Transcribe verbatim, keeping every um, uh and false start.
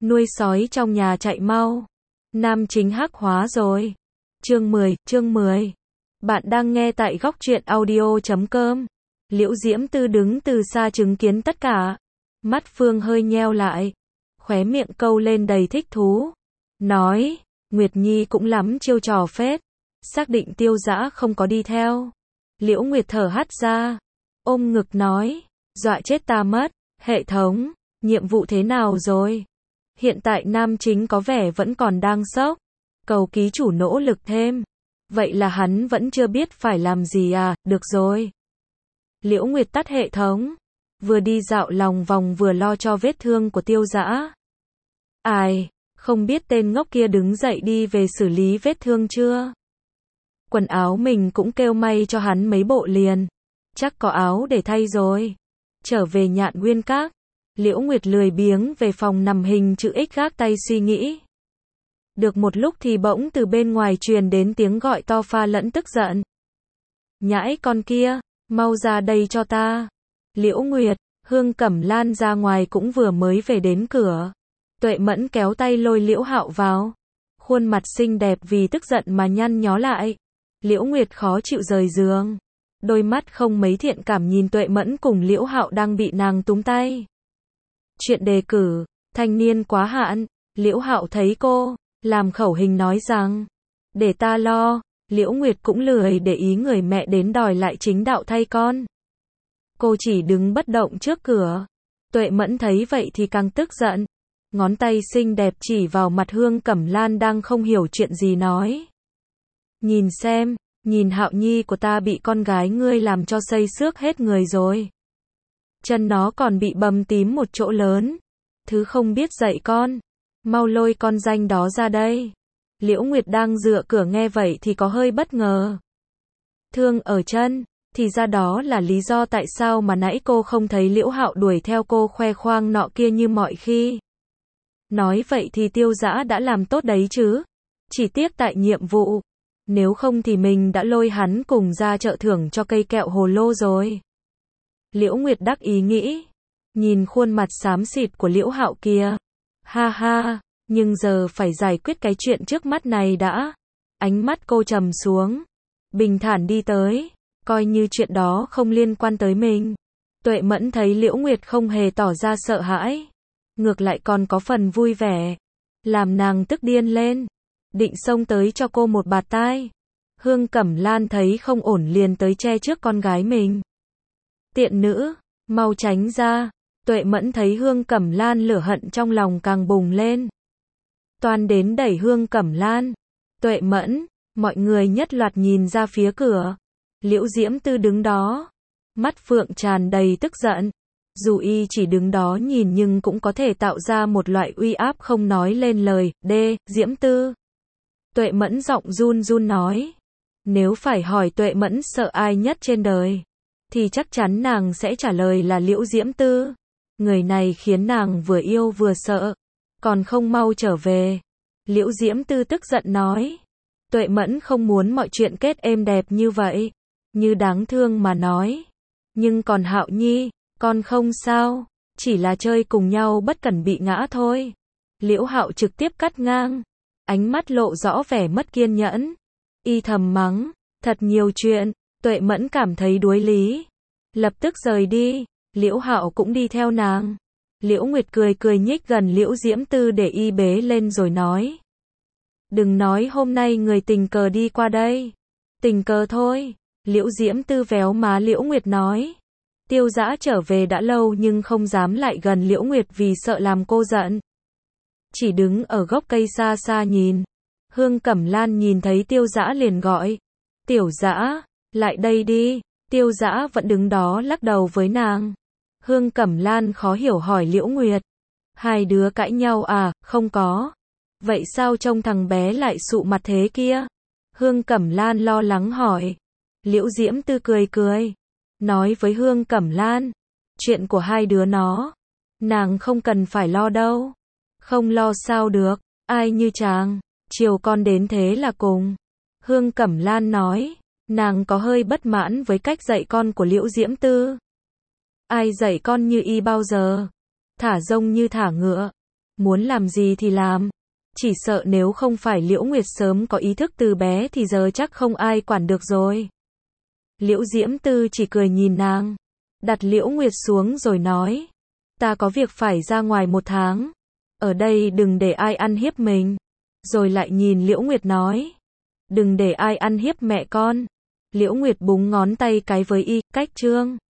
nuôi sói trong nhà chạy mau. Nam chính hắc hóa rồi. Chương mười, chương mười. Bạn đang nghe tại góc truyện audio chấm com. Liễu Diễm Tư đứng từ xa chứng kiến tất cả. Mắt Phương hơi nheo lại. Khóe miệng câu lên đầy thích thú. Nói, Nguyệt Nhi cũng lắm chiêu trò phết. Xác định Tiêu Dã không có đi theo. Liễu Nguyệt thở hắt ra. Ôm ngực nói, dọa chết ta mất. Hệ thống, nhiệm vụ thế nào rồi? Hiện tại nam chính có vẻ vẫn còn đang sốc. Cầu ký chủ nỗ lực thêm. Vậy là hắn vẫn chưa biết phải làm gì à, được rồi. Liễu Nguyệt tắt hệ thống. Vừa đi dạo lòng vòng vừa lo cho vết thương của Tiêu Dã. Ai, không biết tên ngốc kia đứng dậy đi về xử lý vết thương chưa? Quần áo mình cũng kêu may cho hắn mấy bộ liền. Chắc có áo để thay rồi. Trở về Nhạn Nguyên Các. Liễu Nguyệt lười biếng về phòng nằm hình chữ X gác tay suy nghĩ. Được một lúc thì bỗng từ bên ngoài truyền đến tiếng gọi to pha lẫn tức giận. Nhãi con kia, mau ra đây cho ta. Liễu Nguyệt, Hương Cẩm Lan ra ngoài cũng vừa mới về đến cửa. Tuệ Mẫn kéo tay lôi Liễu Hạo vào. Khuôn mặt xinh đẹp vì tức giận mà nhăn nhó lại. Liễu Nguyệt khó chịu rời giường. Đôi mắt không mấy thiện cảm nhìn Tuệ Mẫn cùng Liễu Hạo đang bị nàng túm tay. Chuyện đề cử, thanh niên quá hạn. Liễu Hạo thấy cô, làm khẩu hình nói rằng, để ta lo. Liễu Nguyệt cũng lười để ý người mẹ đến đòi lại chính đạo thay con. Cô chỉ đứng bất động trước cửa. Tuệ Mẫn thấy vậy thì càng tức giận. Ngón tay xinh đẹp chỉ vào mặt Hương Cẩm Lan đang không hiểu chuyện gì nói. Nhìn xem, nhìn Hạo Nhi của ta bị con gái ngươi làm cho xây xước hết người rồi. Chân nó còn bị bầm tím một chỗ lớn. Thứ không biết dạy con. Mau lôi con danh đó ra đây. Liễu Nguyệt đang dựa cửa nghe vậy thì có hơi bất ngờ. Thương ở chân, thì ra đó là lý do tại sao mà nãy cô không thấy Liễu Hạo đuổi theo cô khoe khoang nọ kia như mọi khi. Nói vậy thì Tiêu Dã đã làm tốt đấy chứ. Chỉ tiếc tại nhiệm vụ. Nếu không thì mình đã lôi hắn cùng ra chợ thưởng cho cây kẹo hồ lô rồi. Liễu Nguyệt đắc ý nghĩ. Nhìn khuôn mặt xám xịt của Liễu Hạo kia. Ha ha, nhưng giờ phải giải quyết cái chuyện trước mắt này đã. Ánh mắt cô trầm xuống. Bình thản đi tới. Coi như chuyện đó không liên quan tới mình. Tuệ Mẫn thấy Liễu Nguyệt không hề tỏ ra sợ hãi. Ngược lại còn có phần vui vẻ. Làm nàng tức điên lên. Định xông tới cho cô một bạt tai. Hương Cẩm Lan thấy không ổn liền tới che trước con gái mình. Tiện nữ, mau tránh ra. Tuệ Mẫn thấy Hương Cẩm Lan lửa hận trong lòng càng bùng lên. Toan đến đẩy Hương Cẩm Lan. Tuệ Mẫn, mọi người nhất loạt nhìn ra phía cửa. Liễu Diễm Tư đứng đó. Mắt phượng tràn đầy tức giận. Dù y chỉ đứng đó nhìn nhưng cũng có thể tạo ra một loại uy áp không nói lên lời. D. Diễm Tư. Tuệ Mẫn giọng run run nói. Nếu phải hỏi Tuệ Mẫn sợ ai nhất trên đời, thì chắc chắn nàng sẽ trả lời là Liễu Diễm Tư. Người này khiến nàng vừa yêu vừa sợ. Còn không mau trở về. Liễu Diễm Tư tức giận nói. Tuệ Mẫn không muốn mọi chuyện kết êm đẹp như vậy. Như đáng thương mà nói. Nhưng còn Hạo Nhi, con không sao. Chỉ là chơi cùng nhau bất cẩn bị ngã thôi. Liễu Hạo trực tiếp cắt ngang. Ánh mắt lộ rõ vẻ mất kiên nhẫn. Y thầm mắng. Thật nhiều chuyện. Tuệ Mẫn cảm thấy đuối lý. Lập tức rời đi. Liễu Hạo cũng đi theo nàng. Liễu Nguyệt cười cười nhích gần Liễu Diễm Tư để y bế lên rồi nói. Đừng nói hôm nay người tình cờ đi qua đây. Tình cờ thôi. Liễu Diễm Tư véo má Liễu Nguyệt nói. Tiêu Dã trở về đã lâu nhưng không dám lại gần Liễu Nguyệt vì sợ làm cô giận. Chỉ đứng ở gốc cây xa xa nhìn. Hương Cẩm Lan nhìn thấy Tiêu Dã liền gọi. Tiểu Dã, lại đây đi. Tiêu Dã vẫn đứng đó lắc đầu với nàng. Hương Cẩm Lan khó hiểu hỏi Liễu Nguyệt. Hai đứa cãi nhau à, không có. Vậy sao trông thằng bé lại sụ mặt thế kia? Hương Cẩm Lan lo lắng hỏi. Liễu Diễm Tư cười cười. Nói với Hương Cẩm Lan. Chuyện của hai đứa nó. Nàng không cần phải lo đâu. Không lo sao được. Ai như chàng. Chiều con đến thế là cùng. Hương Cẩm Lan nói. Nàng có hơi bất mãn với cách dạy con của Liễu Diễm Tư. Ai dạy con như y bao giờ? Thả rông như thả ngựa. Muốn làm gì thì làm. Chỉ sợ nếu không phải Liễu Nguyệt sớm có ý thức từ bé thì giờ chắc không ai quản được rồi. Liễu Diễm Tư chỉ cười nhìn nàng, đặt Liễu Nguyệt xuống rồi nói, ta có việc phải ra ngoài một tháng, ở đây đừng để ai ăn hiếp mình. Rồi lại nhìn Liễu Nguyệt nói, đừng để ai ăn hiếp mẹ con. Liễu Nguyệt búng ngón tay cái với y, cách trương.